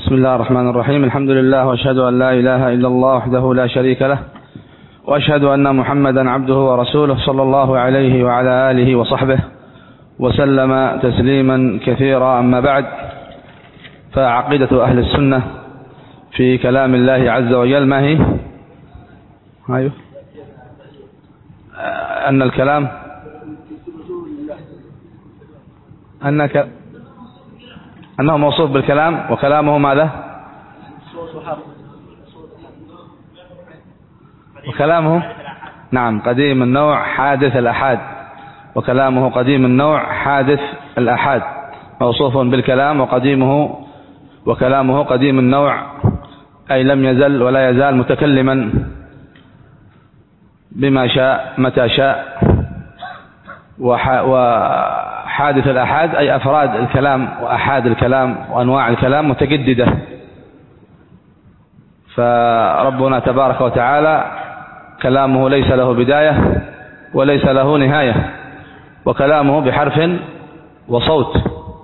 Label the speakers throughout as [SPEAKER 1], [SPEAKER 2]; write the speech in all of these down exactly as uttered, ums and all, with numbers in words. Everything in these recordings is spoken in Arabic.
[SPEAKER 1] بسم الله الرحمن الرحيم. الحمد لله وأشهد أن لا إله إلا الله وحده لا شريك له، وأشهد أن محمدا عبده ورسوله صلى الله عليه وعلى آله وصحبه وسلم تسليما كثيرا. أما بعد، فعقيدة أهل السنة في كلام الله عز وجل ما هي؟ أيوه. أن الكلام أنك أنه موصوف بالكلام، وكلامه ماذا؟ وكلامه نعم قديم النوع حادث الأحاد، وكلامه قديم النوع حادث الأحاد، موصوف بالكلام وقديمه وكلامه قديم النوع، أي لم يزل ولا يزال متكلما بما شاء متى شاء. وحادث الأحاد أي أفراد الكلام وأحاد الكلام وأنواع الكلام متجددة. فربنا تبارك وتعالى كلامه ليس له بداية وليس له نهاية، وكلامه بحرف وصوت،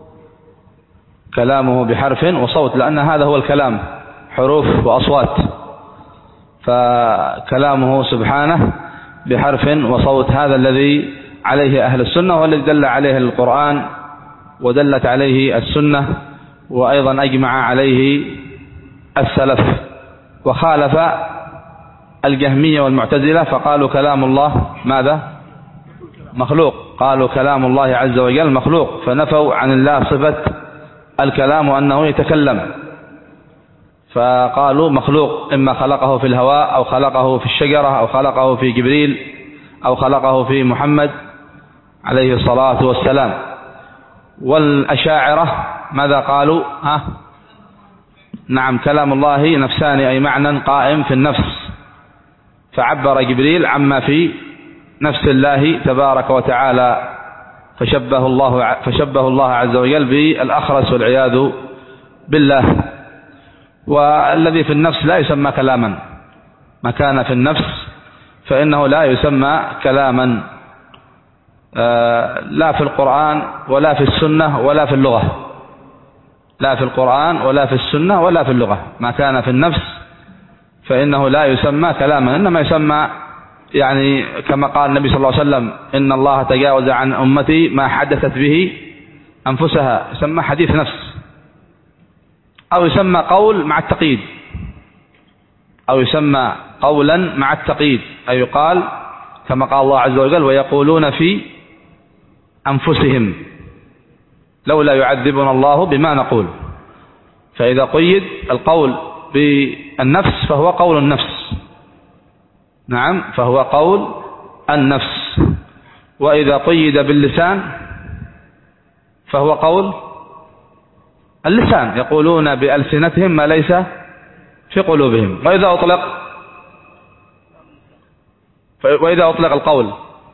[SPEAKER 1] كلامه بحرف وصوت، لأن هذا هو الكلام، حروف وأصوات. فكلامه سبحانه بحرف وصوت، هذا الذي عليه أهل السنة والذي دل عليه القرآن ودلت عليه السنة، وأيضا أجمع عليه السلف. وخالف الجهمية والمعتزلة فقالوا كلام الله ماذا؟ مخلوق. قالوا كلام الله عز وجل مخلوق، فنفوا عن الله صفة الكلام وأنه يتكلم، فقالوا مخلوق، إما خلقه في الهواء أو خلقه في الشجرة أو خلقه في جبريل أو خلقه في محمد عليه الصلاة والسلام. والأشاعرة ماذا قالوا؟ ها؟ نعم، كلام الله نفسان، أي معنى قائم في النفس، فعبر جبريل عما في نفس الله تبارك وتعالى، فشبه الله فشبه الله عز وجل بالأخرس والعياذ بالله. والذي في النفس لا يسمى كلاما، ما كان في النفس فإنه لا يسمى كلاما، لا في القرآن ولا في السنة ولا في اللغة، لا في القرآن ولا في السنة ولا في اللغة. ما كان في النفس فإنه لا يسمى كلاما، إنما يسمى يعني كما قال النبي صلى الله عليه وسلم: إن الله تجاوز عن أمتي ما حدثت به أنفسها، يسمى حديث نفس، أو يسمى قول مع التقييد، أو يسمى قولا مع التقييد، أي يقال كما قال الله عز وجل: ويقولون في أنفسهم لولا يعذبنا الله بما نقول. فإذا قيد القول بالنفس فهو قول النفس، نعم، فهو قول النفس. وإذا قيد باللسان فهو قول اللسان، يقولون بألسنتهم ما ليس في قلوبهم. وإذا أطلق وإذا أطلق القول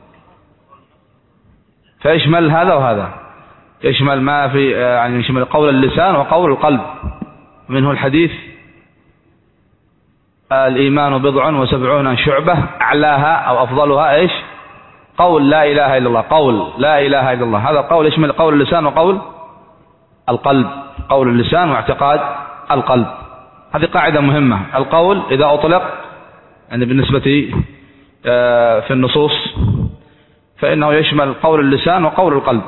[SPEAKER 1] فيشمل هذا وهذا، يشمل ما في يعني يشمل قول اللسان وقول القلب. منه الحديث: الإيمان بضع وسبعون شعبة أعلاها أو أفضلها إيش؟ قول لا إله إلا الله، قول لا إله إلا الله. هذا القول يشمل قول اللسان وقول القلب، قول اللسان واعتقاد القلب. هذه قاعدة مهمة. القول إذا أطلق يعني بالنسبة في النصوص فإنه يشمل قول اللسان وقول القلب.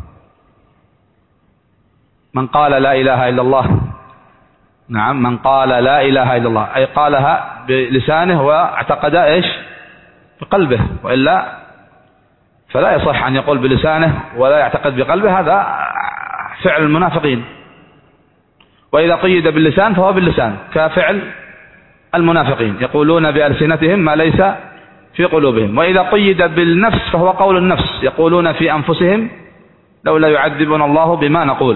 [SPEAKER 1] من قال لا إله إلا الله، نعم، من قال لا إله إلا الله أي قالها بلسانه واعتقد إيش؟ بقلبه، وإلا فلا يصح أن يقول بلسانه ولا يعتقد بقلبه، هذا فعل المنافقين. وإذا قيد باللسان فهو باللسان كفعل المنافقين، يقولون بألسنتهم ما ليس في قلوبهم. وإذا قيد بالنفس فهو قول النفس، يقولون في أنفسهم لولا يعذبنا الله بما نقول،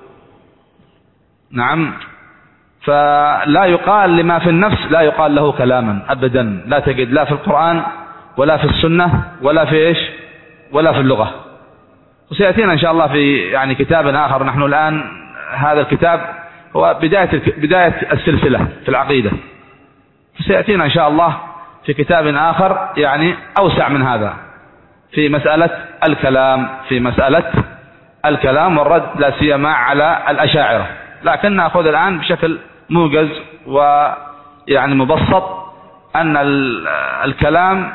[SPEAKER 1] نعم. فلا يقال لما في النفس، لا يقال له كلاما أبدا، لا تجد لا في القرآن ولا في السنة ولا في إيش ولا في اللغة. وسيأتينا إن شاء الله في يعني كتاب آخر. نحن الآن هذا الكتاب هو بداية بداية السلسلة في العقيدة، سيأتينا إن شاء الله في كتاب آخر يعني أوسع من هذا، في مسألة الكلام، في مسألة الكلام والرد لا سيما على الأشاعرة، لكن نأخذ الآن بشكل موجز ويعني مبسط أن الكلام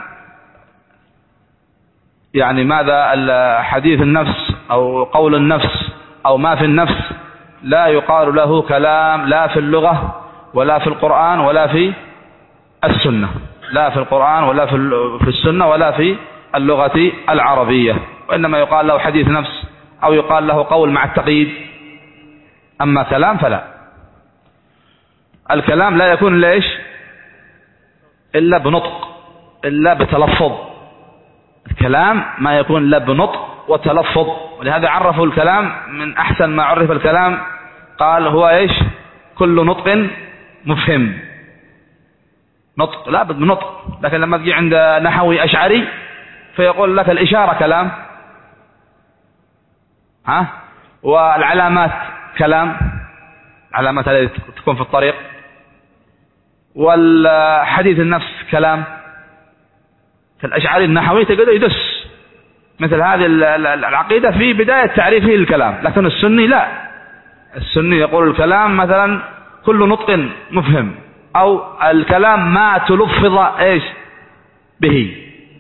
[SPEAKER 1] يعني ماذا حديث النفس أو قول النفس أو ما في النفس لا يقال له كلام لا في اللغة ولا في القرآن ولا في السنة، لا في القرآن ولا في السنة ولا في اللغة العربية، وإنما يقال له حديث نفس أو يقال له قول مع التقييد. أما كلام فلا. الكلام لا يكون ليش إلا بنطق إلا بتلفظ. الكلام ما يكون إلا بنطق وتلفظ، ولهذا عرفوا الكلام من أحسن ما عرف الكلام قال هو إيش؟ كل نطق مفهم. نطق لا بد من نطق، لكن لما تجي عند نحوي أشعري فيقول لك الإشارة كلام، ها، والعلامات كلام، علامات التي تكون في الطريق، والحديث النفس كلام. فالأشعري النحوي تجد يدس مثل هذه العقيدة في بداية تعريفه للكلام، لكن السني لا. السني يقول الكلام مثلا كل نطق مفهم، أو الكلام ما تلفظ إيش به،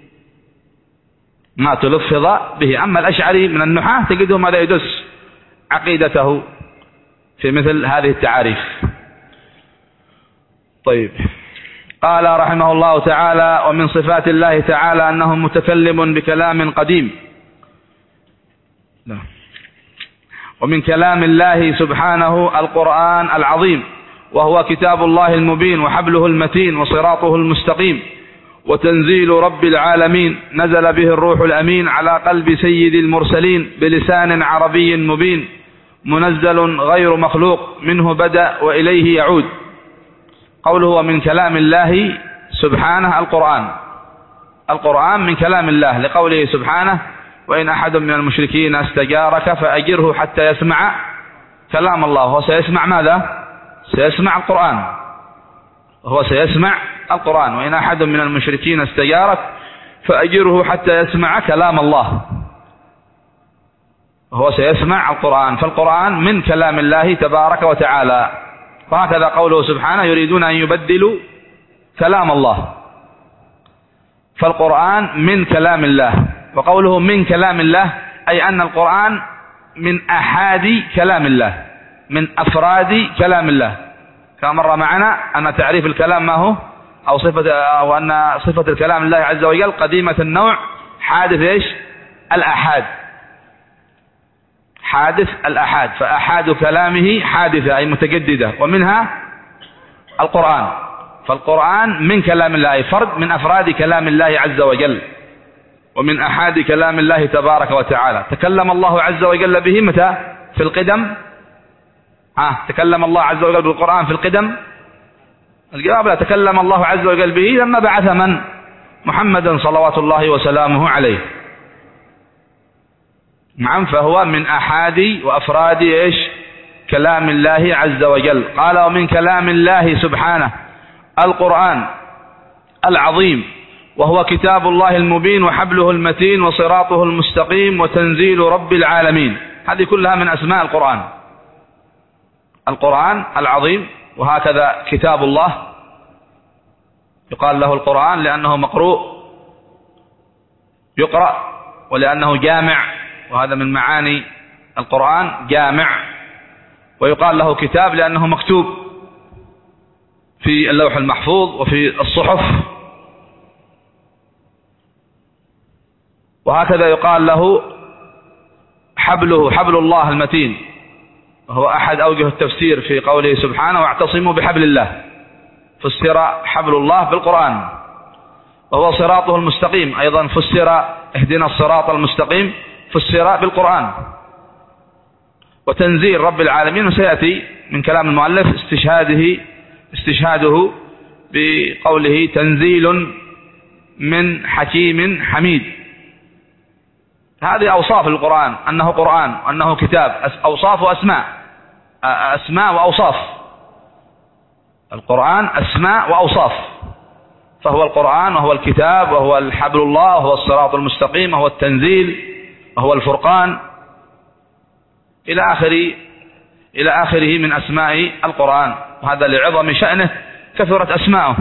[SPEAKER 1] ما تلفظ به. أما الأشعري من النحاة تجده ماذا يدس عقيدته في مثل هذه التعاريف. طيب، قال رحمه الله تعالى: ومن صفات الله تعالى أنه متكلم بكلام قديم. لا. ومن كلام الله سبحانه القرآن العظيم، وهو كتاب الله المبين وحبله المتين وصراطه المستقيم وتنزيل رب العالمين، نزل به الروح الأمين على قلب سيد المرسلين بلسان عربي مبين، منزل غير مخلوق، منه بدأ وإليه يعود. قوله ومن كلام الله سبحانه القرآن. القرآن من كلام الله، لقوله سبحانه: وإن أحد من المشركين استجارك فأجره حتى يسمع كلام الله. هو سيسمع ماذا؟ سيسمع القرآن، هو سيسمع القرآن. وإن أحد من المشركين استجارك فأجره حتى يسمع كلام الله. هو سيسمع القرآن، فالقرآن من كلام الله تبارك وتعالى. وهكذا قوله سبحانه: يريدون أن يبدلوا كلام الله، فالقرآن من كلام الله. وقوله من كلام الله أي أن القرآن من أحاد كلام الله، من أفراد كلام الله. كما مر معنا أن تعريف الكلام ما هو، أو صفة، أو أن صفة الكلام الله عز وجل قديمة النوع، حادث إيش؟ الأحاد، حادث الأحاد. فأحاد كلامه حادثة أي متجددة، ومنها القرآن. فالقرآن من كلام الله أي فرد من أفراد كلام الله عز وجل، ومن أحاد كلام الله تبارك وتعالى. تكلم الله عز وجل به متى؟ في القدم. آه تكلم الله عز وجل بالقرآن في القدم. الجواب لا، تكلم الله عز وجل به لما بعث من؟ محمدا صلوات الله وسلامه عليه. نعم، فهو من أحاد وأفراد إيش؟ كلام الله عز وجل. قال ومن كلام الله سبحانه القرآن العظيم، وهو كتاب الله المبين وحبله المتين وصراطه المستقيم وتنزيل رب العالمين. هذه كلها من أسماء القرآن. القرآن العظيم، وهكذا كتاب الله يقال له القرآن لأنه مقروء يقرأ، ولأنه جامع، وهذا من معاني القرآن جامع. ويقال له كتاب لأنه مكتوب في اللوح المحفوظ وفي الصحف. وهكذا يقال له حبله، حبل الله المتين، وهو أحد أوجه التفسير في قوله سبحانه: واعتصموا بحبل الله. فسر حبل الله بالقرآن. وهو صراطه المستقيم، أيضا فسر اهدنا الصراط المستقيم، فسر بالقرآن. وتنزيل رب العالمين، وسيأتي من كلام المؤلف استشهاده استشهاده بقوله تنزيل من حكيم حميد. هذه أوصاف القرآن، أنه قرآن، أنه كتاب، أوصاف وأسماء، أسماء وأوصاف. القرآن أسماء وأوصاف، فهو القرآن وهو الكتاب وهو الحبل الله وهو الصراط المستقيم وهو التنزيل وهو الفرقان إلى آخر إلى آخره من أسماء القرآن، وهذا لعظم شأنه كثرت أسماءه.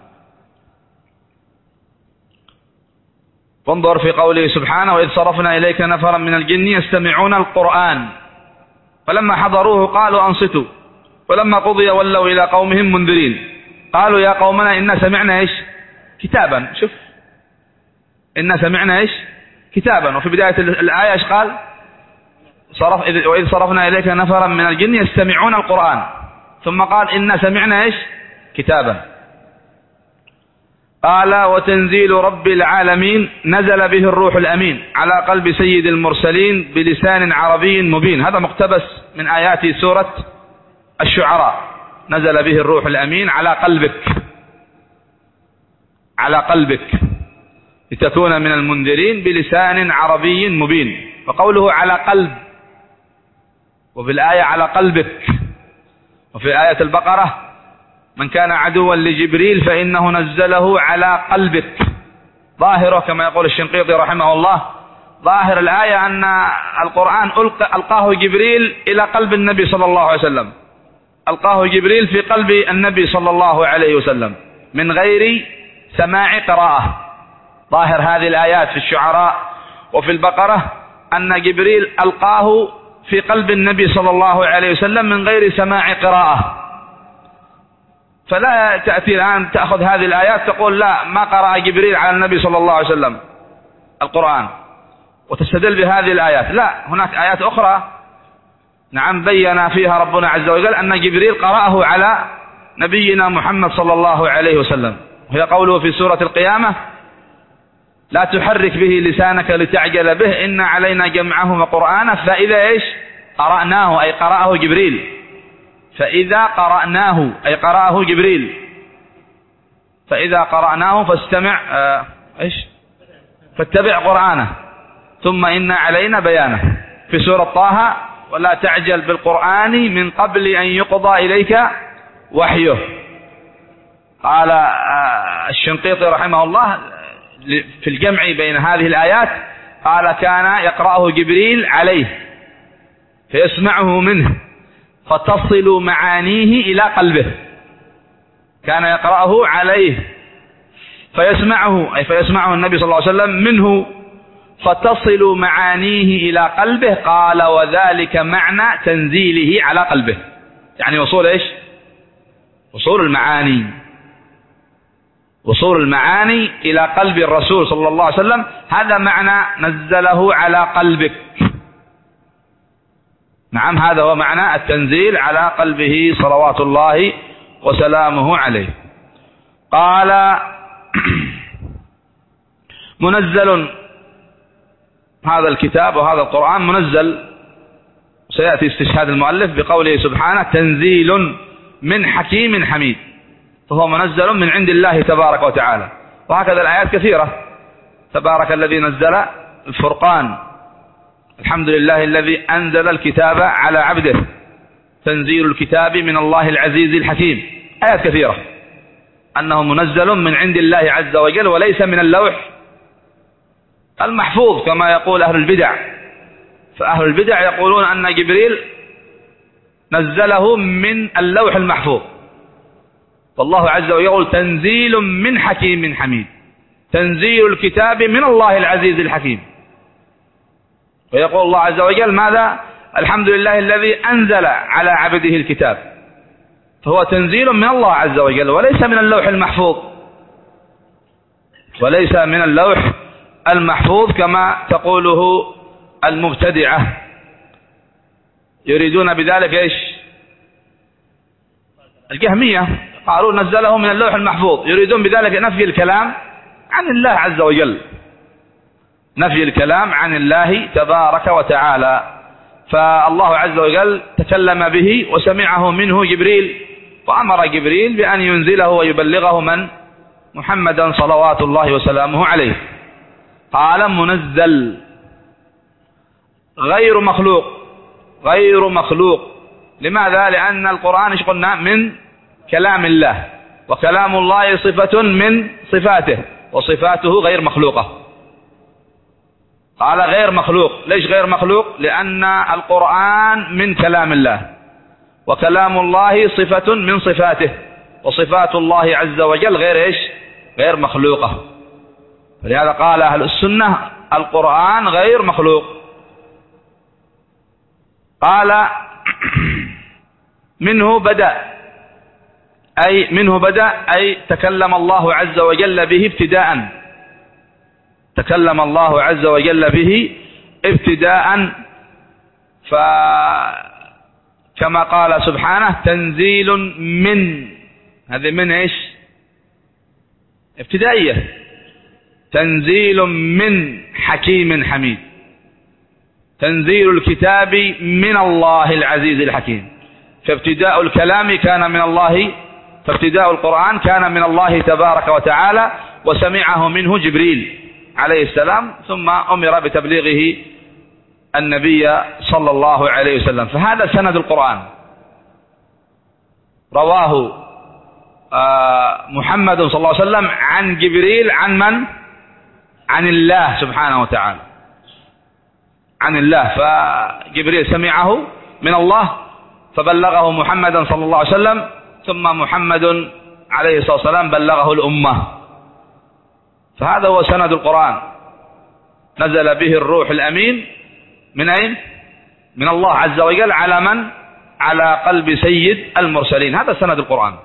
[SPEAKER 1] وانظر في قوله سبحانه: وإذ صرفنا إليك نفرا من الجن يستمعون القرآن فلما حضروه قالوا أنصتوا فلما قضي ولوا إلى قومهم منذرين قالوا يا قومنا إنا سمعنا إيش كتابا. شوف، إنا سمعنا إيش كتابا. وفي بداية الآية إيش قال؟ صرف وإذ صرفنا إليك نفرا من الجن يستمعون القرآن، ثم قال إنا سمعنا إيش كتابا. قال: وتنزيل رب العالمين نزل به الروح الأمين على قلب سيد المرسلين بلسان عربي مبين. هذا مقتبس من آيات سورة الشعراء. نزل به الروح الأمين على قلبك، على قلبك لتكون من المنذرين بلسان عربي مبين. وقوله على قلب، وفي الآية على قلبك، وفي آية البقرة: من كان عدوا لجبريل فإنه نزله على قلبك. ظاهره كما يقول الشنقيطي رحمه الله، ظاهر الآية أن القرآن ألقاه جبريل إلى قلب النبي صلى الله عليه وسلم، ألقاه جبريل في قلب النبي صلى الله عليه وسلم من غير سماع قراءة. ظاهر هذه الآيات في الشعراء وفي البقرة أن جبريل ألقاه في قلب النبي صلى الله عليه وسلم من غير سماع قراءة. فلا تأتي الآن تأخذ هذه الآيات تقول لا ما قرأ جبريل على النبي صلى الله عليه وسلم القرآن وتستدل بهذه الآيات. لا، هناك آيات أخرى نعم بين فيها ربنا عز وجل أن جبريل قرأه على نبينا محمد صلى الله عليه وسلم، وهي قوله في سورة القيامة: لا تحرك به لسانك لتعجل به إن علينا جمعه وقرآنه فإذا إيش قرأناه، أي قرأه جبريل. فإذا قرأناه أي قرأه جبريل. فإذا قرأناه فاستمع آه إيش فاتبع قرآنه ثم إن علينا بيانه. في سورة طه: ولا تعجل بالقرآن من قبل أن يقضى إليك وحيه. قال آه الشنقيطي رحمه الله في الجمع بين هذه الآيات، قال: كان يقرأه جبريل عليه فيسمعه منه فتصل معانيه إلى قلبه. كان يقرأه عليه فيسمعه، أي فيسمعه النبي صلى الله عليه وسلم منه فتصل معانيه إلى قلبه. قال: وذلك معنى تنزيله على قلبه، يعني وصول إيش وصول المعاني، وصول المعاني إلى قلب الرسول صلى الله عليه وسلم. هذا معنى نزله على قلبك. نعم، هذا هو معنى التنزيل على قلبه صلوات الله وسلامه عليه. قال: منزل هذا الكتاب وهذا القرآن منزل. سيأتي استشهاد المؤلف بقوله سبحانه: تنزيل من حكيم حميد، فهو منزل من عند الله تبارك وتعالى. وهكذا الآيات كثيرة: تبارك الذي نزل الفرقان، الحمد لله الذي أنزل الكتاب على عبده، تنزيل الكتاب من الله العزيز الحكيم. آيات كثيرة أنه منزل من عند الله عز وجل وليس من اللوح المحفوظ كما يقول أهل البدع. فأهل البدع يقولون أن جبريل نزله من اللوح المحفوظ، والله عز وجل يقول: تنزيل من حكيم حميد، تنزيل الكتاب من الله العزيز الحكيم. ويقول الله عز وجل ماذا؟ الحمد لله الذي أنزل على عبده الكتاب. فهو تنزيل من الله عز وجل وليس من اللوح المحفوظ، وليس من اللوح المحفوظ كما تقوله المبتدعة. يريدون بذلك إيش؟ الجهمية قالوا نزله من اللوح المحفوظ، يريدون بذلك نفي الكلام عن الله عز وجل، نفي الكلام عن الله تبارك وتعالى. فالله عز وجل تكلم به وسمعه منه جبريل، وأمر جبريل بأن ينزله ويبلغه من؟ محمدا صلوات الله وسلامه عليه. قال: منزل غير مخلوق، غير مخلوق. لماذا؟ لأن القرآن ايش قلنا؟ من كلام الله، وكلام الله صفة من صفاته، وصفاته غير مخلوقة. قال غير مخلوق. ليش غير مخلوق؟ لأن القرآن من كلام الله، وكلام الله صفة من صفاته، وصفات الله عز وجل غير إيش؟ غير مخلوقة. فلهذا قال أهل السنة القرآن غير مخلوق. قال منه بدأ، أي منه بدأ أي تكلم الله عز وجل به ابتداء، تكلم الله عز وجل به ابتداء. فكما قال سبحانه تنزيل من، هذه من إيش؟ ابتدائية، تنزيل من حكيم حميد، تنزيل الكتاب من الله العزيز الحكيم. فابتداء الكلام كان من الله، فابتداء القرآن كان من الله تبارك وتعالى، وسمعه منه جبريل عليه السلام، ثم أمر بتبليغه النبي صلى الله عليه وسلم. فهذا سند القرآن، رواه محمد صلى الله عليه وسلم عن جبريل، عن من؟ عن الله سبحانه وتعالى، عن الله. فجبريل سمعه من الله فبلغه محمدا صلى الله عليه وسلم، ثم محمد عليه الصلاة والسلام بلغه الأمة. فهذا هو سند القرآن، نزل به الروح الأمين من أين؟ من الله عز وجل، على من؟ على قلب سيد المرسلين. هذا سند القرآن.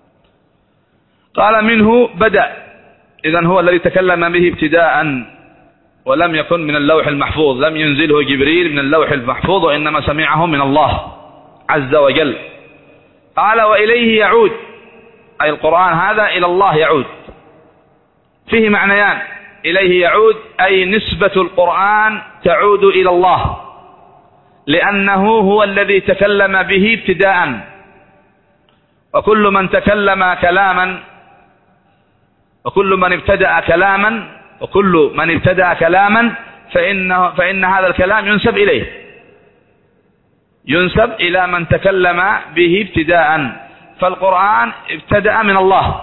[SPEAKER 1] قال منه بدأ، إذن هو الذي تكلم به ابتداء، ولم يكن من اللوح المحفوظ، لم ينزله جبريل من اللوح المحفوظ، وإنما سمعه من الله عز وجل. قال وإليه يعود، أي القرآن هذا إلى الله يعود. فيه معنيان، إليه يعود أي نسبة القرآن تعود إلى الله، لأنه هو الذي تكلم به ابتداء. وكل من تكلم كلاما، وكل من ابتدأ كلاما، وكل من ابتدأ كلاما فإنه فإن هذا الكلام ينسب إليه، ينسب إلى من تكلم به ابتداء. فالقرآن ابتدأ من الله،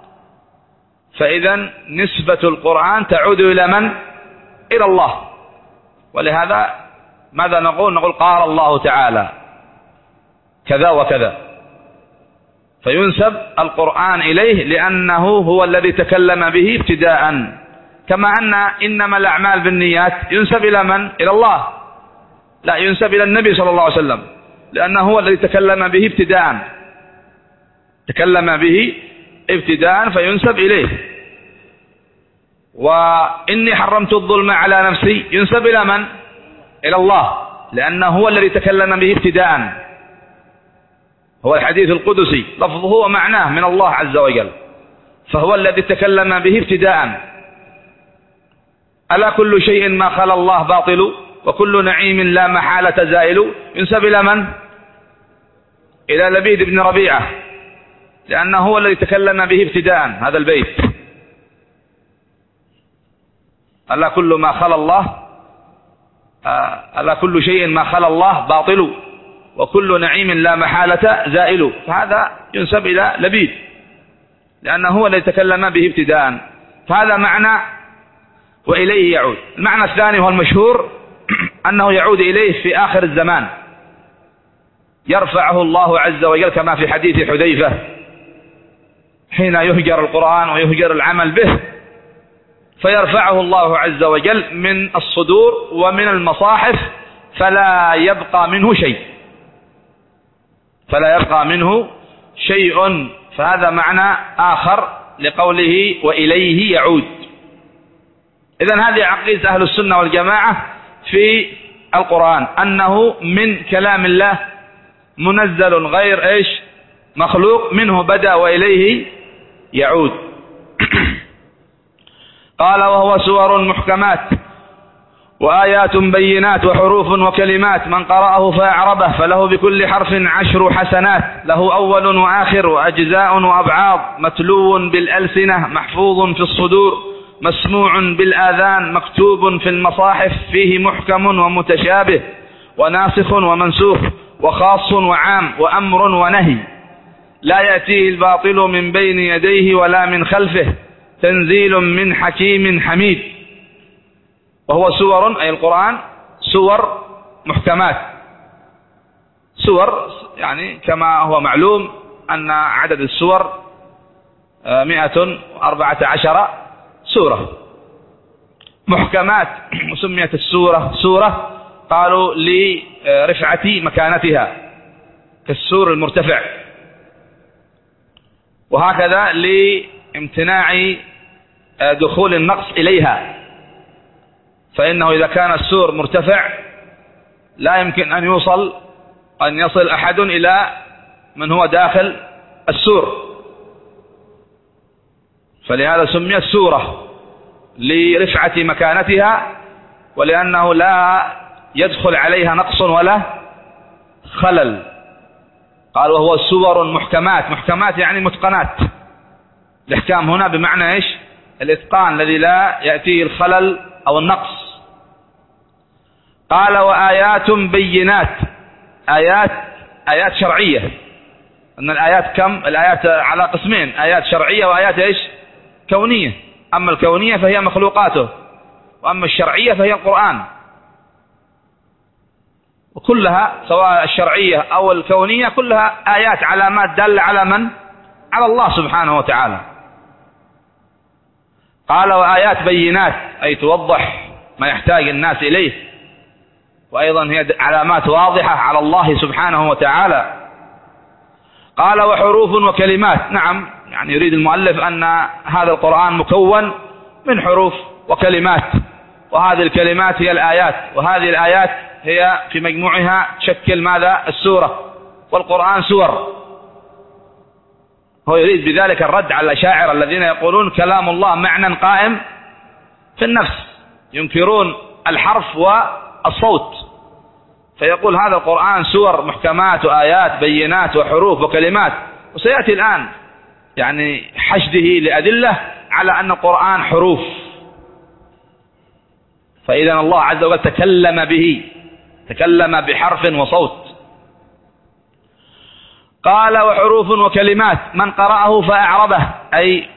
[SPEAKER 1] فإذا نسبة القرآن تعود إلى من؟ إلى الله. ولهذا ماذا نقول؟ نقول قال الله تعالى كذا وكذا، فينسب القرآن إليه لأنه هو الذي تكلم به ابتداء. كما أن إنما الأعمال بالنيات ينسب إلى من؟ إلى الله، لا ينسب إلى النبي صلى الله عليه وسلم، لأنه هو الذي تكلم به ابتداء، تكلم به ابتداء فينسب إليه. وإني حرمت الظلم على نفسي ينسب إلى من؟ إلى الله، لأنه هو الذي تكلم به ابتداء. هو الحديث القدسي لفظه ومعناه من الله عز وجل، فهو الذي تكلم به ابتداء. ألا كل شيء ما خلا الله باطل، وكل نعيم لا محالة زائل، ينسب إلى من؟ إلى لبيد بن ربيعة، لأنه هو الذي تكلم به ابتداء هذا البيت. ألا كل ما خلا الله ألا كل شيء ما خلا الله باطل، وكل نعيم لا محالة زائل. فهذا ينسب إلى لبيد، لأنه هو الذي تكلم به ابتداء. فهذا معنى وإليه يعود. المعنى الثاني هو المشهور، أنه يعود إليه في آخر الزمان، يرفعه الله عز وجل، كما في حديث حذيفة حين يهجر القرآن ويهجر العمل به، فيرفعه الله عز وجل من الصدور ومن المصاحف، فلا يبقى منه شيء، فلا يبقى منه شيء. فهذا معنى آخر لقوله وإليه يعود. إذن هذه عقيدة أهل السنة والجماعة في القرآن، أنه من كلام الله منزل غير إيش؟ مخلوق، منه بدأ وإليه يعود. قال وهو سور محكمات وآيات بينات وحروف وكلمات، من قرأه فأعربه فله بكل حرف عشر حسنات، له أول وآخر وأجزاء وأبعاض، متلو بالألسنة محفوظ في الصدور، مسموع بالآذان مكتوب في المصاحف، فيه محكم ومتشابه وناسخ ومنسوخ وخاص وعام وأمر ونهي، لا يأتيه الباطل من بين يديه ولا من خلفه، تنزيل من حكيم حميد. وهو سور، أي القرآن، سور محكمات، سور يعني كما هو معلوم أن عدد السور مئة وأربعة عشر سورة محكمات. وسميت السورة سورة قالوا لرفعة مكانتها كالسور المرتفع، وهكذا لامتناع دخول النقص إليها، فإنه إذا كان السور مرتفع لا يمكن أن يوصل أن يصل أحد إلى من هو داخل السور، فلهذا سميت سورة لرفعة مكانتها، ولأنه لا يدخل عليها نقص ولا خلل. قال وهو سور محكمات. محكمات يعني متقنات. الإحكام هنا بمعنى إيش؟ الإتقان الذي لا يأتيه الخلل أو النقص. قال وآيات بينات. آيات آيات شرعية. أن الآيات كم؟ الآيات على قسمين، آيات شرعية وآيات إيش؟ كونية. أما الكونية فهي مخلوقاته، وأما الشرعية فهي القرآن، وكلها سواء الشرعية أو الكونية كلها آيات علامات دالة على من؟ على الله سبحانه وتعالى. قال وآيات بينات أي توضح ما يحتاج الناس إليه، وأيضا هي علامات واضحة على الله سبحانه وتعالى. قال وحروف وكلمات. نعم، يعني يريد المؤلف أن هذا القرآن مكون من حروف وكلمات، وهذه الكلمات هي الآيات، وهذه الآيات هي في مجموعها تشكل ماذا؟ السورة. والقرآن سور. هو يريد بذلك الرد على الأشاعرة الذين يقولون كلام الله معنى قائم في النفس، ينكرون الحرف والصوت، فيقول هذا القرآن سور محكمات وآيات بينات وحروف وكلمات. وسيأتي الآن يعني حشده لأدلة على أن القرآن حروف، فإذا الله عز وجل تكلم به، تكلم بحرف وصوت. قال وحروف وكلمات. من قرأه فأعربه أي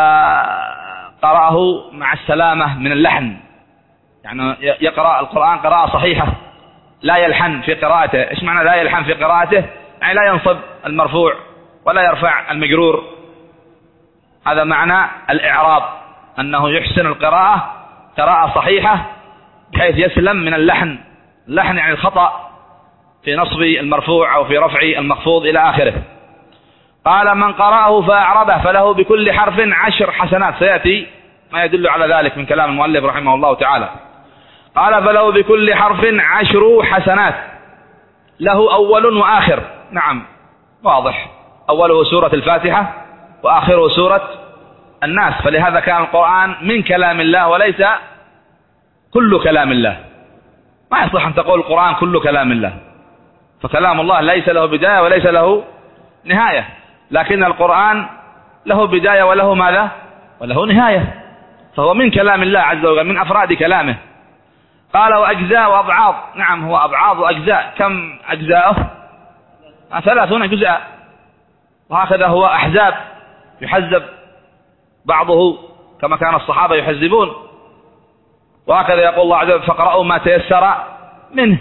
[SPEAKER 1] فقرأه مع السلامة من اللحن، يعني يقرأ القرآن قراءة صحيحة لا يلحن في قراءته. إيش معنى لا يلحن في قراءته؟ يعني لا ينصب المرفوع ولا يرفع المجرور، هذا معنى الإعراب، أنه يحسن القراءة قراءة صحيحة بحيث يسلم من اللحن. اللحن يعني الخطأ في نصب المرفوع أو في رفع المخفوض إلى آخره. قال من قرأه فأعربه فله بكل حرف عشر حسنات. سيأتي ما يدل على ذلك من كلام المؤلف رحمه الله تعالى. قال فله بكل حرف عشر حسنات، له أول وآخر. نعم واضح، أوله سورة الفاتحة وآخره سورة الناس، فلهذا كان القرآن من كلام الله وليس كل كلام الله. ما يصح أن تقول القرآن كل كلام الله، فكلام الله ليس له بداية وليس له نهاية، لكن القرآن له بداية وله ماذا؟ وله نهاية، فهو من كلام الله عز وجل، من أفراد كلامه. قال وأجزاء وأبعاض. نعم هو أبعاض وأجزاء. كم أجزاؤه؟ ثلاثون جزءا، وهكذا هو أحزاب يحزب بعضه كما كان الصحابة يحزبون، وهكذا يقول الله عز وجل فقرأوا ما تيسر منه.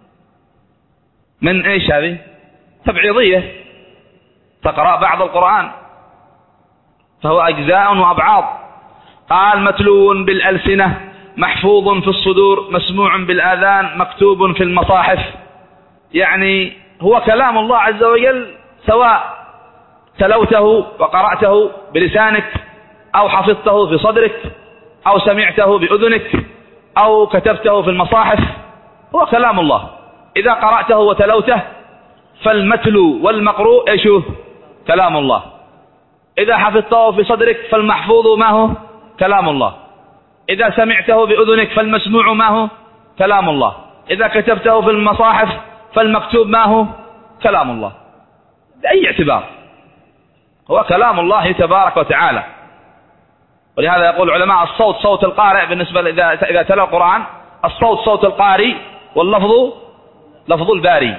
[SPEAKER 1] من ايش هذه؟ تبعيضية، تقرأ بعض القرآن، فهو أجزاء وأبعاض. قال متلو بالألسنة محفوظ في الصدور مسموع بالآذان مكتوب في المصاحف. يعني هو كلام الله عز وجل سواء تلوته وقرأته بلسانك أو حفظته في صدرك أو سمعته بأذنك أو كتبته في المصاحف، هو كلام الله. إذا قرأته وتلوته فالمتلو والمقروء ايش هو؟ كلام الله. إذا حفظته في صدرك فالمحفوظ ما هو؟ كلام الله. إذا سمعته بأذنك فالمسموع ما هو؟ كلام الله. إذا كتبته في المصاحف فالمكتوب ما هو؟ كلام الله. بأي اعتبار هو كلام الله تبارك وتعالى. ولهذا يقول العلماء الصوت صوت القارئ، بالنسبة إذا إذا تلا القرآن الصوت صوت القارئ واللفظ لفظ الباري،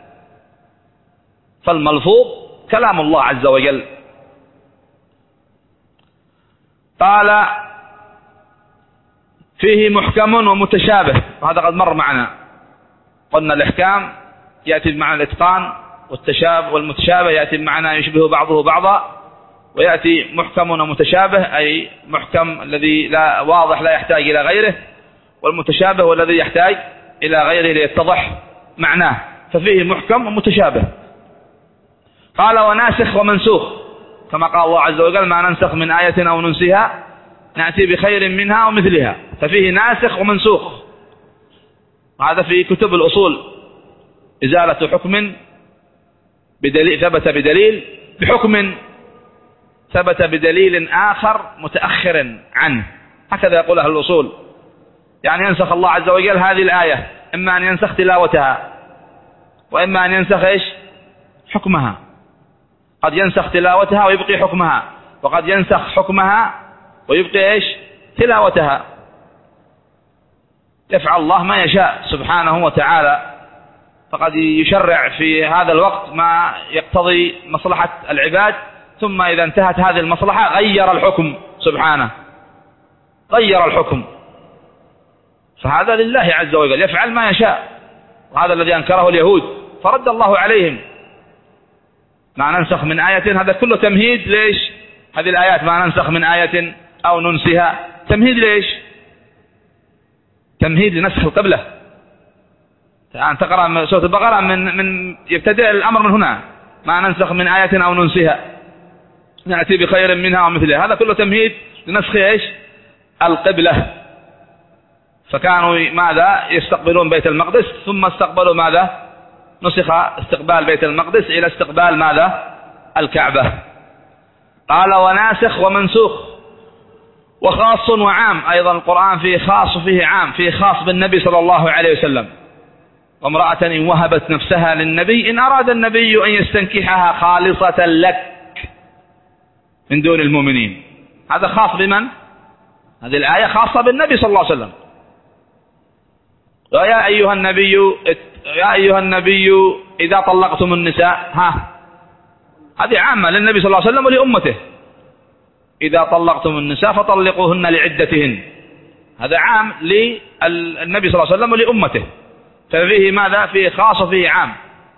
[SPEAKER 1] فالملفوظ كلام الله عز وجل. قال فيه محكم ومتشابه، وهذا قد مر معنا، قلنا الإحكام يأتي بمعنى الإتقان، والتشابه والمتشابه يأتي بمعنى يشبه بعضه بعضا، ويأتي محكم ومتشابه أي محكم الذي لا واضح لا يحتاج إلى غيره، والمتشابه والذي يحتاج إلى غيره ليتضح معناه، ففيه محكم ومتشابه. قال وناسخ ومنسوخ، كما قال الله عز وجل ما ننسخ من آية أو ننسها نأتي بخير منها أو مثلها، ففيه ناسخ ومنسوخ. وهذا في كتب الأصول، إزالة حكم بدليل ثبت بدليل بحكم ثبت بدليل آخر متأخر عنه، هكذا يقول أهل الأصول. يعني ينسخ الله عز وجل هذه الآية، إما أن ينسخ تلاوتها، وإما أن ينسخ إيش حكمها. قد ينسخ تلاوتها ويبقي حكمها، وقد ينسخ حكمها ويبقي إيش تلاوتها. يفعل الله ما يشاء سبحانه وتعالى، فقد يشرع في هذا الوقت ما يقتضي مصلحة العباد، ثم إذا انتهت هذه المصلحة غير الحكم سبحانه، غير الحكم. فهذا لله عز وجل يفعل ما يشاء، وهذا الذي أنكره اليهود فرد الله عليهم. ما ننسخ من آية، هذا كله تمهيد ليش هذه الآيات، ما ننسخ من آية أو ننسها، تمهيد ليش؟ تمهيد لنسخ القبلة. الآن تقرأ سورة البقرة من من يبتدئ الأمر من هنا، ما ننسخ من آية أو ننسها نأتي بخير منها أو مثلها، هذا كله تمهيد لنسخ إيش القبلة. فكانوا ماذا يستقبلون بيت المقدس، ثم استقبلوا ماذا نسخ استقبال بيت المقدس إلى استقبال ماذا الكعبة. قال وناسخ ومنسوخ وخاص وعام، أيضا القرآن فيه خاص وفيه عام، فيه خاص بالنبي صلى الله عليه وسلم. وامرأة إن وهبت نفسها للنبي إن أراد النبي أن يستنكحها خالصة لك من دون المؤمنين، هذا خاص بمن؟ هذه الآية خاصة بالنبي صلى الله عليه وسلم. يا أيها النبي يا أيها النبي إذا طلقتم النساء، ها هذه عامة للنبي صلى الله عليه وسلم ولأمته، إذا طلقتم النساء فطلقوهن لعدتهن، هذا عام للنبي صلى الله عليه وسلم ولأمته، ففيه ماذا فيه خاص وفيه عام.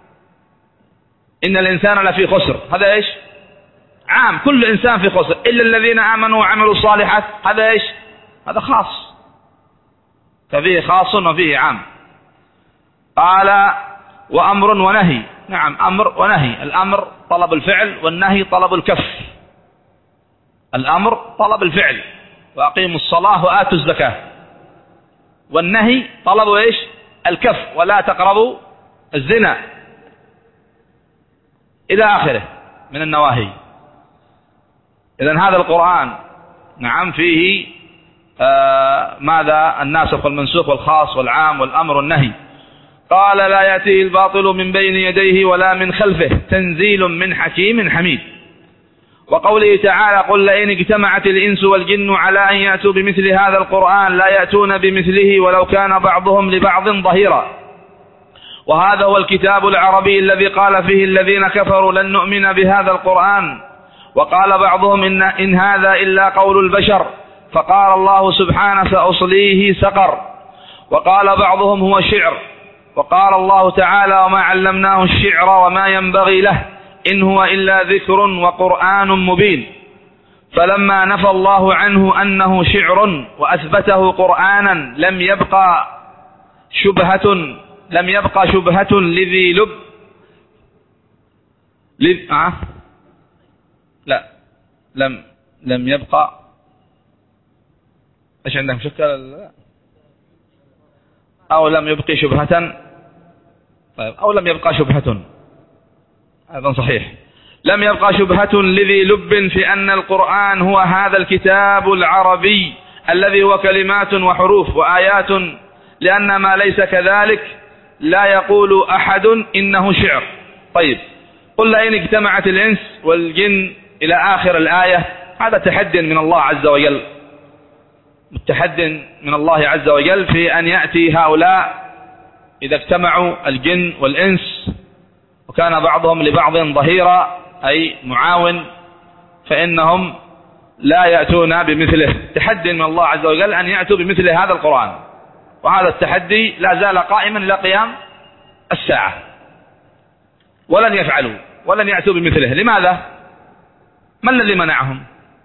[SPEAKER 1] إن الإنسان لفي خسر، هذا إيش عام، كل إنسان في خسر إلا الذين آمنوا وعملوا الصالحات، هذا إيش هذا خاص، ففيه خاص وفيه عام. قال وأمر ونهي، نعم أمر ونهي، الأمر طلب الفعل والنهي طلب الكف. الأمر طلب الفعل وأقيموا الصلاة وآتوا الزكاة، والنهي طلب إيش الكف ولا تقربوا الزنا إلى آخره من النواهي. إذن هذا القرآن نعم فيه آه ماذا الناسخ والمنسوخ والخاص والعام والأمر والنهي. قال لا يأتيه الباطل من بين يديه ولا من خلفه تنزيل من حكيم حميد. وقوله تعالى قل لئن اجتمعت الإنس والجن على أن يأتوا بمثل هذا القرآن لا يأتون بمثله ولو كان بعضهم لبعض ظهيرا. وهذا هو الكتاب العربي الذي قال فيه الذين كفروا لن نؤمن بهذا القرآن. وقال بعضهم إن, إن هذا إلا قول البشر، فقال الله سبحانه سأصليه سقر. وقال بعضهم هو شعر، وقال الله تعالى وما علمناه الشعر وما ينبغي له إن هو إلا ذكر وقرآن مبين. فلما نفى الله عنه أنه شعر وأثبته قرآنا لم يبقى شبهة لم يبقى شبهة لذي لب لذ... آه؟ لا لم لم يبقى ايش عندك شكل أو لم يبقي شبهة، طيب أو لم يبقى شبهة، هذا صحيح. لم يبقى شبهة لذي لب في أن القرآن هو هذا الكتاب العربي الذي هو كلمات وحروف وآيات، لأن ما ليس كذلك لا يقول أحد إنه شعر. طيب قل لئن اجتمعت الإنس والجن إلى آخر الآية، هذا تحد من الله عز وجل، متحد من الله عز وجل في أن يأتي هؤلاء إذا اجتمعوا الجن والإنس وكان بعضهم لبعض ظهيرا أي معاون، فإنهم لا يأتون بمثله. تحدي من الله عز وجل أن يأتوا بمثل هذا القرآن، وهذا التحدي لا زال قائما إلى قيام الساعة. ولن يفعلوا ولن يأتوا بمثله. لماذا؟ ما الذي منعهم؟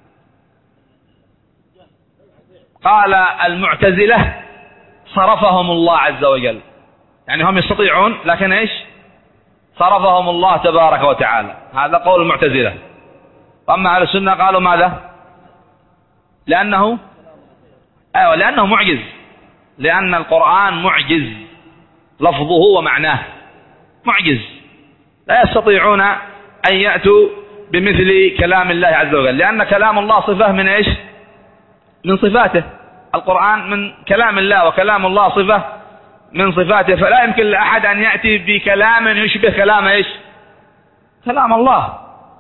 [SPEAKER 1] قال المعتزلة صرفهم الله عز وجل، يعني هم يستطيعون لكن ايش؟ صرفهم الله تبارك وتعالى. هذا قول المعتزلة. أما أهل السنة قالوا ماذا؟ لأنه أيوة لأنه معجز، لأن القرآن معجز لفظه ومعناه معجز، لا يستطيعون أن يأتوا بمثل كلام الله عز وجل، لأن كلام الله صفة من إيش؟ من صفاته. القرآن من كلام الله، وكلام الله صفة من صفاته، فلا يمكن لأحد أن يأتي بكلام يشبه كلام إيش؟ كلام الله،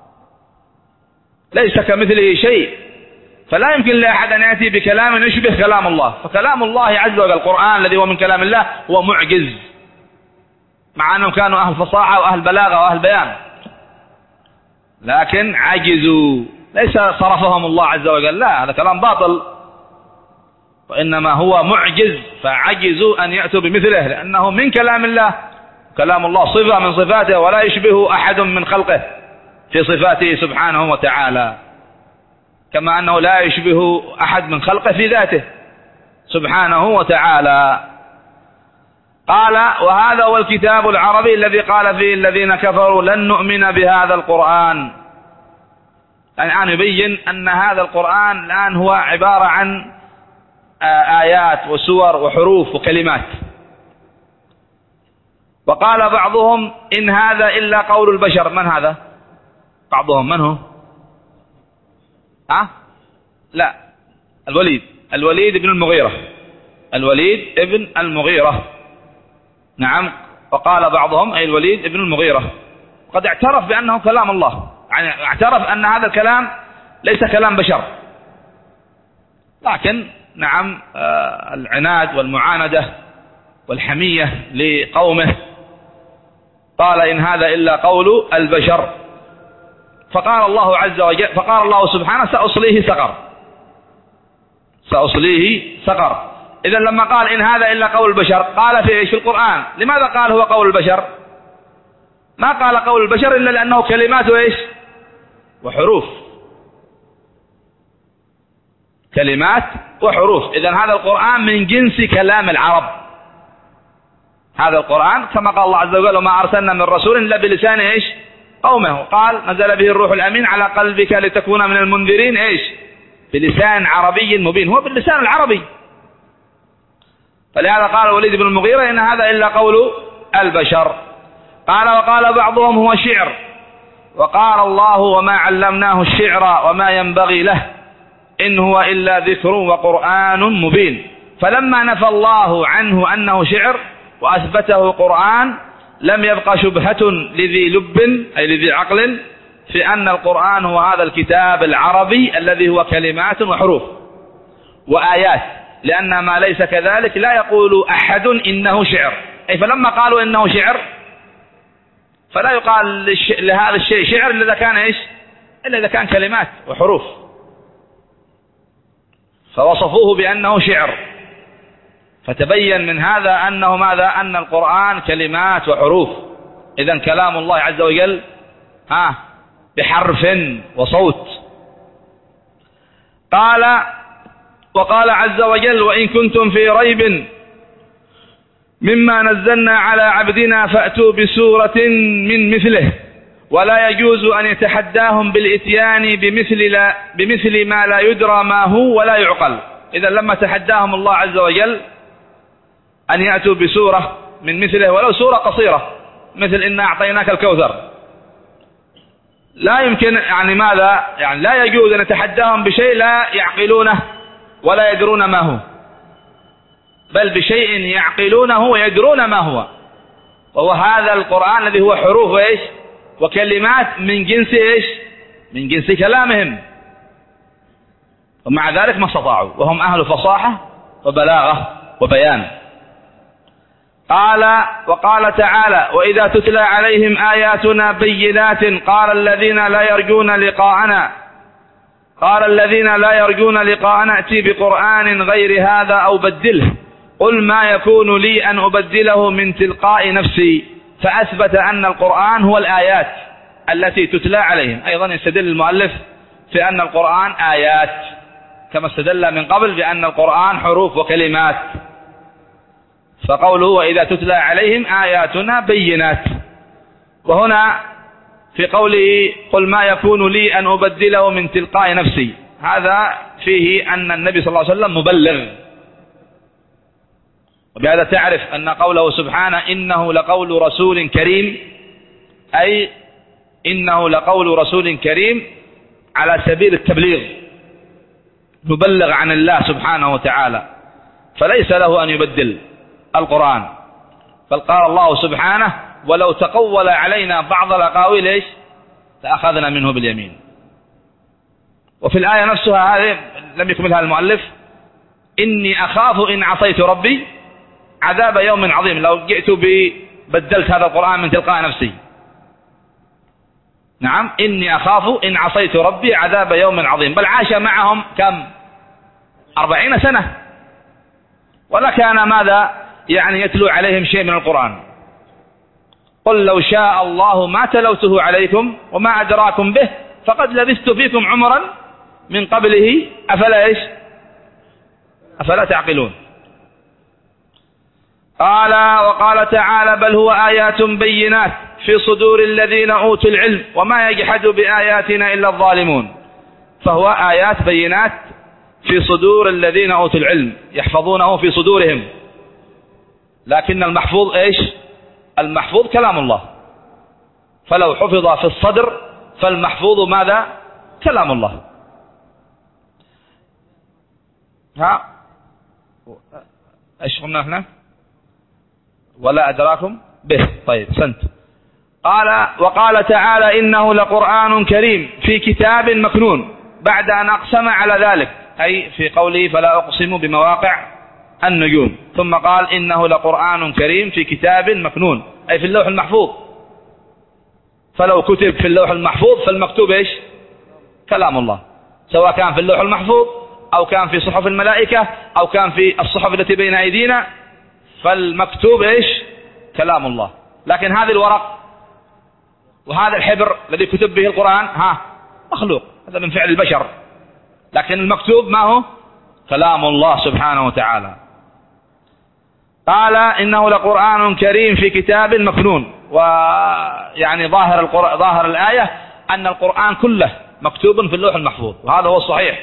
[SPEAKER 1] ليس كمثله شيء، فلا يمكن لأحد أن يأتي بكلام يشبه كلام الله. فكلام الله عز وجل القرآن الذي هو من كلام الله هو معجز، مع أنهم كانوا أهل فصاحة وأهل بلاغة وأهل بيان، لكن عجزوا. ليس صرفهم الله عز وجل، لا، هذا كلام باطل، وإنما هو معجز، فعجزوا أن يأتوا بمثله، لأنه من كلام الله. كلام الله صفة من صفاته، ولا يشبه أحد من خلقه في صفاته سبحانه وتعالى، كما أنه لا يشبه أحد من خلقه في ذاته سبحانه وتعالى. قال: وهذا هو الكتاب العربي الذي قال فيه الذين كفروا لن نؤمن بهذا القرآن. الآن يبين أن هذا القرآن الآن هو عبارة عن آيات وسور وحروف وكلمات. وقال بعضهم إن هذا إلا قول البشر. من هذا؟ بعضهم من هو؟ أه؟ لا، الوليد الوليد ابن المغيرة الوليد ابن المغيرة نعم. وقال بعضهم أي الوليد ابن المغيرة قد اعترف بأنه كلام الله، يعني اعترف أن هذا الكلام ليس كلام بشر، لكن نعم آه العناد والمعاندة والحمية لقومه قال إن هذا إلا قول البشر. فقال الله عز وجل فقال الله سبحانه سأصليه سقر سأصليه سقر. إذا لما قال إن هذا إلا قول البشر قال في إيش؟ في القرآن. لماذا قال هو قول البشر؟ ما قال قول البشر إلا لأنه كلمات وإيش؟ وحروف، كلمات وحروف. إذا هذا القرآن من جنس كلام العرب. هذا القرآن كما قال الله عز وجل وما أرسلنا من رسول إلا بلسان إيش؟ قومه. قال نزل به الروح الأمين على قلبك لتكون من المنذرين إيش؟ بلسان عربي مبين، هو باللسان العربي. فلهذا قال الوليد بن المغيرة إن هذا إلا قول البشر. قال وقال بعضهم هو شعر، وقال الله وما علمناه الشعر وما ينبغي له إن هو إلا ذكر وقرآن مبين. فلما نفى الله عنه أنه شعر وأثبته قرآن لم يبقى شبهة لذي لب أي لذي عقل في أن القرآن هو هذا الكتاب العربي الذي هو كلمات وحروف وآيات، لأن ما ليس كذلك لا يقول أحد إنه شعر. أي فلما قالوا إنه شعر فلا يقال لهذا الشيء شعر إلا إذا كان إيش؟ إلا إذا كان كلمات وحروف، فوصفوه بأنه شعر. فتبين من هذا أنه ماذا؟ أن القرآن كلمات وحروف. إذن كلام الله عز وجل ها بحرف وصوت. قال وقال عز وجل وإن كنتم في ريب مما نزلنا على عبدنا فأتوا بسورة من مثله ولا يجوز أن يتحداهم بالإتيان بمثل, لا بمثل ما لا يدرى ما هو ولا يعقل. إذا لما تحداهم الله عز وجل أن يأتوا بسورة من مثله ولو سورة قصيرة مثل إنا أعطيناك الكوثر، لا يمكن يعني ماذا؟ يعني لا يجوز أن نتحداهم بشيء لا يعقلونه ولا يدرون ما هو، بل بشيء يعقلونه ويدرون ما هو، وهو هذا القرآن الذي هو حروف وإيش؟ وكلمات من جنس إيش؟ من جنس كلامهم، ومع ذلك ما استطاعوا وهم أهل فصاحة وبلاغة وبيان. قال وقال تعالى وإذا تتلى عليهم آياتنا بينات قال الذين لا يرجون لقاءنا قال الذين لا يرجون لقاءنا ائتي بقرآن غير هذا أو بدله قل ما يكون لي أن أبدله من تلقاء نفسي فأثبت أن القرآن هو الآيات التي تتلى عليهم. أيضا يستدل المؤلف في أن القرآن آيات كما استدل من قبل بأن القرآن حروف وكلمات، فقوله وإذا تتلى عليهم آياتنا بينات. وهنا في قوله قل ما يكون لي أن أبدله من تلقاء نفسي، هذا فيه أن النبي صلى الله عليه وسلم مبلغ، وبهذا تعرف أن قوله سبحانه إنه لقول رسول كريم، أي إنه لقول رسول كريم على سبيل التبليغ، يبلغ عن الله سبحانه وتعالى، فليس له أن يبدل القرآن. بل قال الله سبحانه ولو تقول علينا بعض الأقاويل إيش لأخذنا منه باليمين. وفي الآية نفسها هذه لم يكملها المؤلف، إني أخاف إن عصيت ربي عذاب يوم عظيم، لو جئت بدلت هذا القرآن من تلقاء نفسي. نعم، إني أخاف إن عصيت ربي عذاب يوم عظيم. بل عاش معهم كم؟ أربعين سنة، ولا كان ماذا يعني يتلو عليهم شيء من القرآن. قل لو شاء الله ما تلوته عليكم وما أدراكم به فقد لبثت فيكم عمرا من قبله أفلا إيش أفلا تعقلون. قال وقال تعالى بل هو آيات بينات في صدور الذين أوتوا العلم وما يجحد بآياتنا إلا الظالمون. فهو آيات بينات في صدور الذين أوتوا العلم، يحفظونه في صدورهم. لكن المحفوظ إيش؟ المحفوظ كلام الله، فلو حفظ في الصدر فالمحفوظ ماذا؟ كلام الله. ها ايش قلنا احنا؟ ولا أدراكم به. طيب سنت. قال وقال تعالى إنه لقرآن كريم في كتاب مكنون، بعد أن أقسم على ذلك، أي في قوله فلا أقسم بمواقع النجوم، ثم قال إنه لقرآن كريم في كتاب مكنون، أي في اللوح المحفوظ. فلو كتب في اللوح المحفوظ فالمكتوب إيش؟ كلام الله، سواء كان في اللوح المحفوظ أو كان في صحف الملائكة أو كان في الصحف التي بين أيدينا، فالمكتوب إيش؟ كلام الله. لكن هذه الورق وهذا الحبر الذي كتب به القرآن ها مخلوق، هذا من فعل البشر، لكن المكتوب ما هو؟ كلام الله سبحانه وتعالى. قال إنه لقرآن كريم في كتاب مكنون، ويعني ظاهر القرآن ظاهر الآية أن القرآن كله مكتوب في اللوح المحفوظ، وهذا هو الصحيح.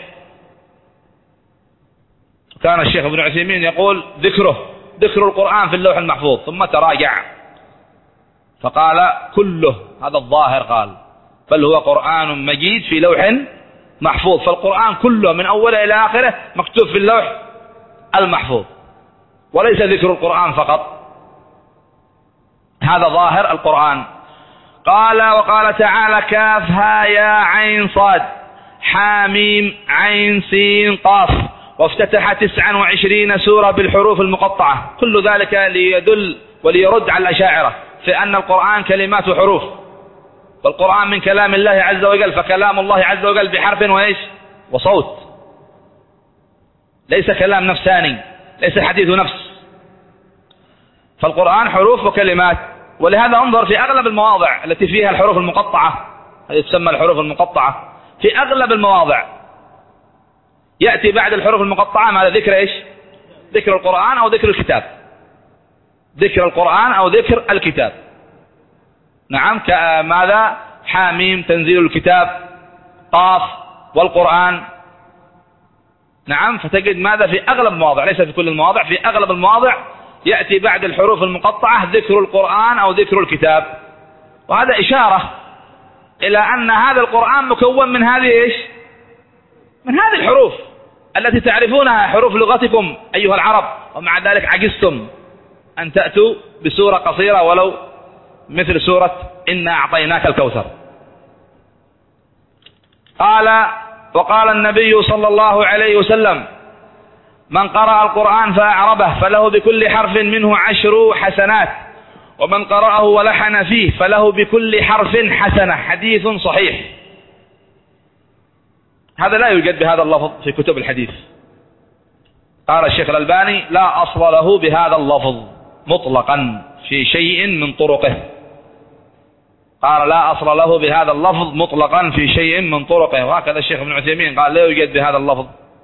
[SPEAKER 1] كان الشيخ ابن عثيمين يقول ذكره ذكر القرآن في اللوح المحفوظ، ثم تراجع فقال كله، هذا الظاهر، قال بل هو قرآن مجيد في لوح محفوظ. فالقرآن كله من أوله إلى آخره مكتوب في اللوح المحفوظ، وليس ذكر القرآن فقط، هذا ظاهر القرآن. قال وقال تعالى كافها يا عين صاد حاميم عين سين قاف، وافتتح تسعا وعشرين سورة بالحروف المقطعة. كل ذلك ليدل وليرد على الأشاعرة في أن القرآن كلمات وحروف، والقرآن من كلام الله عز وجل، فكلام الله عز وجل بحرف وإيش وصوت، ليس كلام نفساني، ليس حديث نفس، فالقرآن حروف وكلمات. ولهذا انظر في أغلب المواضع التي فيها الحروف المقطعة، هذه تسمى الحروف المقطعة، في أغلب المواضع يأتي بعد الحروف المقطعة مع ذكر إيش؟ ذكر القرآن أو ذكر الكتاب، ذكر القرآن أو ذكر الكتاب. نعم، كماذا؟ حاميم تنزيل الكتاب، قاف والقرآن. نعم، فتجد ماذا في أغلب المواضع، ليس في كل المواضع، في أغلب المواضع يأتي بعد الحروف المقطعة ذكر القرآن أو ذكر الكتاب. وهذا إشارة إلى أن هذا القرآن مكون من هذه إيش؟ من هذه الحروف التي تعرفونها، حروف لغتكم أيها العرب، ومع ذلك عجزتم أن تأتوا بسورة قصيرة ولو مثل سورة إنا أعطيناك الكوثر. قال وقال النبي صلى الله عليه وسلم من قرأ القرآن فأعربه فله بكل حرف منه عشر حسنات، ومن قرأه ولحن فيه فله بكل حرف حسنة. حديث صحيح. هذا لا يوجد بهذا اللفظ في كتب الحديث. قال الشيخ الألباني لا أصل له بهذا اللفظ مطلقا في شيء من طرقه. قال لا أصل له بهذا اللفظ مطلقا في شيء من طرقه. وهكذا الشيخ ابن عثيمين قال لا يوجد بهذا اللفظ.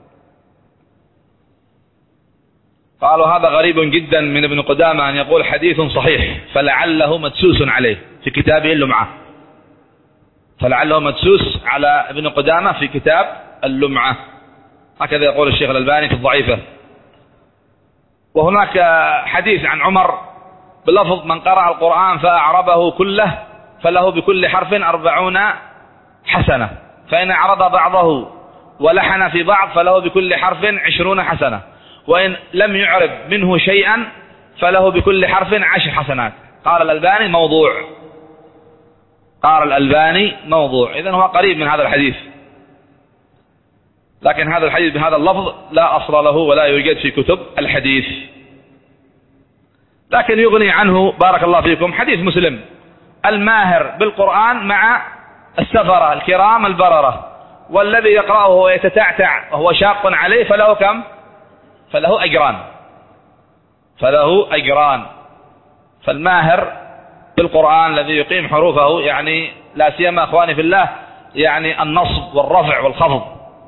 [SPEAKER 1] قالوا هذا غريب جدا من ابن قدامة أن يقول حديث صحيح فلعله مدسوس عليه في كتابه اللمعة. فلعله مدسوس على ابن قدامة في كتاب اللمعة. هكذا يقول الشيخ الألباني في الضعيفة. وهناك حديث عن عمر بلفظ من قرأ القرآن فأعربه كله فله بكل حرف أربعون حسنة، فإن أعرض بعضه ولحن في بعض فله بكل حرف عشرون حسنة، وإن لم يعرب منه شيئا فله بكل حرف عشر حسنات. قال الألباني موضوع. قال الألباني موضوع. إذن هو قريب من هذا الحديث، لكن هذا الحديث بهذا اللفظ لا أصل له ولا يوجد في كتب الحديث. لكن يغني عنه بارك الله فيكم حديث مسلم الماهر بالقرآن مع السفرة الكرام البررة، والذي يقرأه ويتتعتع وهو شاق عليه فله كم؟ فله أجران. فله أجران. فالماهر بالقرآن الذي يقيم حروفه، يعني لا سيما أخواني في الله، يعني النصب والرفع والخفض،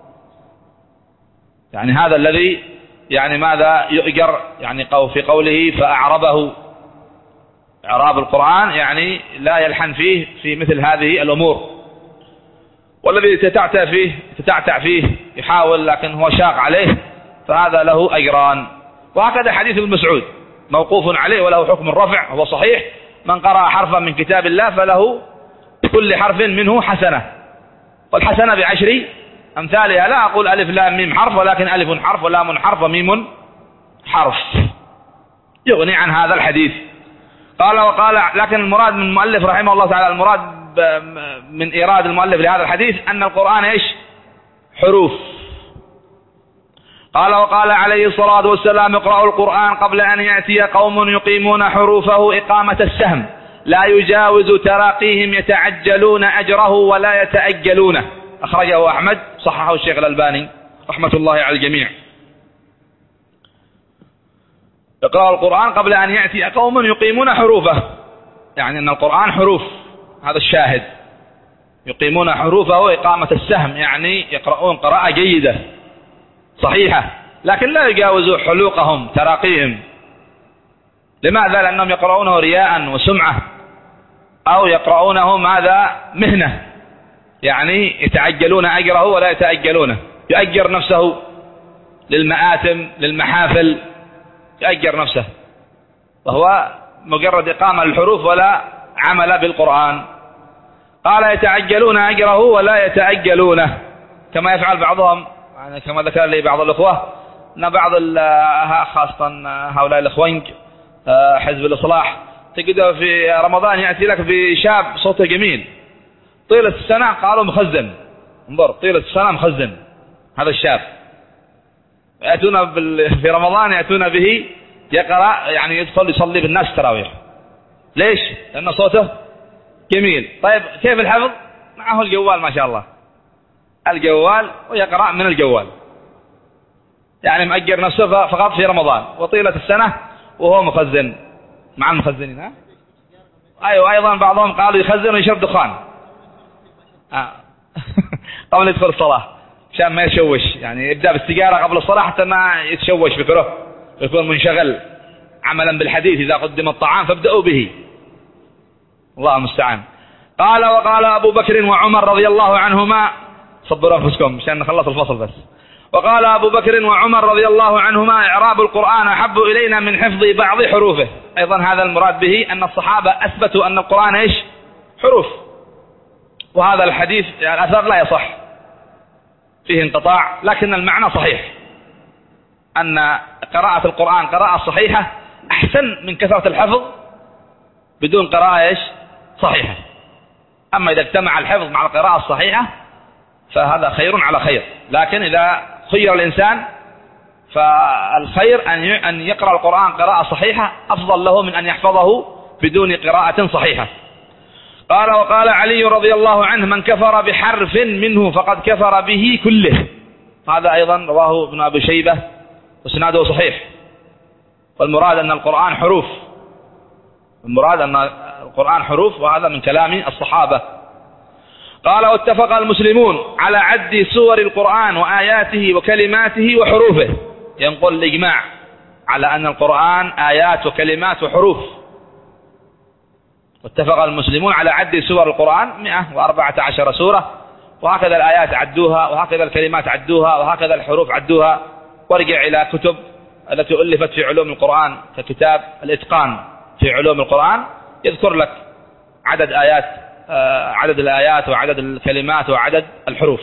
[SPEAKER 1] يعني هذا الذي يعني ماذا يؤجر، يعني في قوله فأعربه. إعراب القرآن يعني لا يلحن فيه في مثل هذه الأمور. والذي يتتعتع فيه يتتعتع فيه يحاول لكن هو شاق عليه فهذا له أجران. وهكذا حديث ابن مسعود موقوف عليه وله حكم الرفع، هو صحيح: من قرأ حرفا من كتاب الله فله بكل حرف منه حسنة، والحسنة بعشر أمثالها. لا أقول ألف لام ميم حرف، ولكن ألف حرف ولام حرف وميم حرف. يغني عن هذا الحديث. قال وقال لكن المراد من المؤلف رحمه الله تعالى، المراد من إيراد المؤلف لهذا الحديث أن القرآن إيش؟ حروف. قال وقال عليه الصلاة والسلام: اقرأوا القرآن قبل أن يأتي قوم يقيمون حروفه إقامة السهم لا يجاوز تراقيهم يتعجلون أجره ولا يتأجلونه. أخرجه أحمد، صححه الشيخ الألباني رحمة الله على الجميع. اقرأوا القرآن قبل أن يأتي قوم يقيمون حروفه، يعني أن القرآن حروف، هذا الشاهد. يقيمون حروفه إقامة السهم، يعني يقرؤون قراءة جيدة صحيحة، لكن لا يجاوزوا حلوقهم تراقيهم. لماذا؟ لأنهم يقرؤونه رياء وسمعة، أو يقرؤونه ماذا؟ مهنة، يعني يتعجلون أجره ولا يتأجلونه. يؤجر نفسه للمآتم للمحافل، يؤجر نفسه، وهو مجرد إقامة للحروف ولا عمل بالقرآن. قال يتعجلون أجره ولا يتأجلونه، كما يفعل بعضهم، يعني كما ذكر لي بعض الأخوة أن بعض خاصة هؤلاء الأخوين حزب الإصلاح تجده في رمضان يأتي لك بشاب صوته جميل، طيلة السنة قالوا مخزن. انظر، طيلة السنة مخزن هذا الشاب، يأتون في رمضان يأتون به يقرأ، يعني يدخل يصلي بالناس تراويح. ليش؟ لأن صوته جميل. طيب كيف الحفظ؟ معه الجوال ما شاء الله، الجوال، ويقرأ من الجوال، يعني مأجر نفسه فقط في رمضان، وطيلة السنة وهو مخزن مع المخزنين. ها؟ أيوة، أيضا بعضهم قالوا يخزن ويشرب دخان آه. قبل يدخل الصلاة عشان ما يتشوش، يعني يبدأ بالسيجارة قبل الصلاة حتى ما يتشوش فكره، يكون منشغل عملا بالحديث. إذا قدم الطعام فابدأوا به، الله المستعان. قال وقال أبو بكر وعمر رضي الله عنهما، صبروا أنفسكم عشان نخلص الفصل بس. وقال أبو بكر وعمر رضي الله عنهما: إعراب القرآن أحب إلينا من حفظ بعض حروفه. أيضا هذا المراد به أن الصحابة أثبتوا أن القرآن إيش؟ حروف. وهذا الحديث يعني الأثر لا يصح، فيه انقطاع، لكن المعنى صحيح، أن قراءة القرآن قراءة صحيحة أحسن من كثرة الحفظ بدون قراءة إيش؟ صحيحة. أما إذا اجتمع الحفظ مع القراءة الصحيحة فهذا خير على خير، لكن إذا خير الإنسان فالخير أن يقرأ القرآن قراءة صحيحة أفضل له من أن يحفظه بدون قراءة صحيحة. قال وقال علي رضي الله عنه: من كفر بحرف منه فقد كفر به كله. هذا أيضا رواه ابن أبي شيبة وسناده صحيح. والمراد أن القرآن حروف، المراد أن القرآن حروف، وهذا من كلام الصحابة. قال واتفق المسلمون على عد سور القرآن وآياته وكلماته وحروفه، ينقل الإجماع على أن القرآن آيات وكلمات وحروف. واتفق المسلمون على عد سور القرآن مئة وأربعة عشر سورة، وهكذا الآيات عدوها، وهكذا الكلمات عدوها، وهكذا الحروف عدوها. وارجع إلى كتب التي ألفت في علوم القرآن ككتاب الإتقان في علوم القرآن، يذكر لك عدد آيات عدد الآيات وعدد الكلمات وعدد الحروف.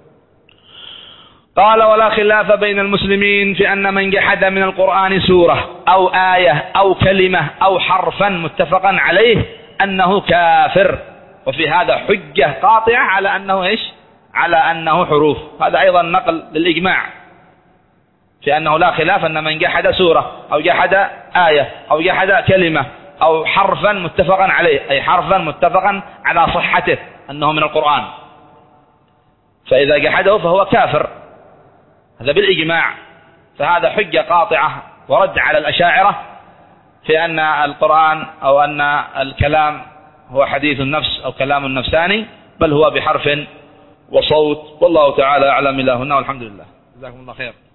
[SPEAKER 1] قال ولا خلاف بين المسلمين في أن من جحد من القرآن سورة أو آية أو كلمة أو حرفا متفقا عليه أنه كافر، وفي هذا حجة قاطعة على أنه إيش؟ على أنه حروف. هذا أيضا نقل للإجماع في أنه لا خلاف أن من جحد سورة أو جحد آية أو جحد كلمة أو حرفا متفقا عليه، أي حرفا متفقا على صحته أنه من القرآن، فإذا جحده فهو كافر، هذا بالإجماع. فهذا حجة قاطعة ورد على الأشاعرة في أن القرآن أو أن الكلام هو حديث النفس أو كلام النفساني، بل هو بحرف وصوت. والله تعالى أعلم. إلى هنا والحمد لله. جزاكم الله خير.